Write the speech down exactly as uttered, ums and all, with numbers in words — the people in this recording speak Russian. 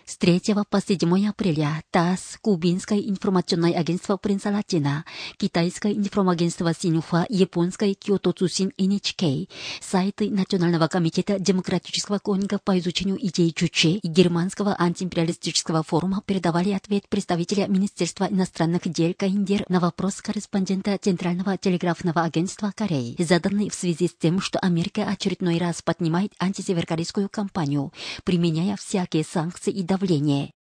С третьего по седьмое апреля ТАСС, Кубинское информационное агентство «Принца Латина», Китайское информагентство «Синьхуа», Японское «Киото Цусин» эн эйч кей, сайты Национального комитета демократического конника по изучению идей Чуче и Германского антиимпериалистического форума передавали ответ представителя Министерства иностранных дел КНДР на вопрос корреспондента Центрального телеграфного агентства Кореи, заданный в связи с тем, что Америка очередной раз поднимает антисеверокорейскую кампанию, применяя всякие санкции и давление.